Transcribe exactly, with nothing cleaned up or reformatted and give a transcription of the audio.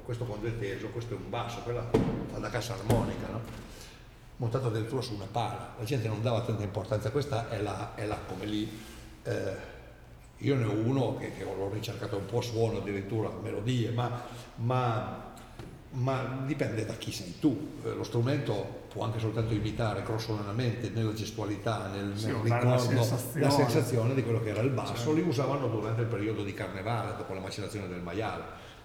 questo quando è teso, questo è un basso, quella fa da cassa armonica, no? Montato addirittura su una pala, la gente non dava tanta importanza, questa è la, è la come lì, eh, io ne ho uno che, che l'ho ricercato un po' a suono addirittura, melodie, ma, ma ma dipende da chi sei tu. Lo strumento può anche soltanto imitare grossolanamente nella gestualità, nel, Sì, nel dare ricordo, la sensazione. la sensazione di quello che era il basso. Certo. Li usavano durante il periodo di carnevale, dopo la macellazione del maiale.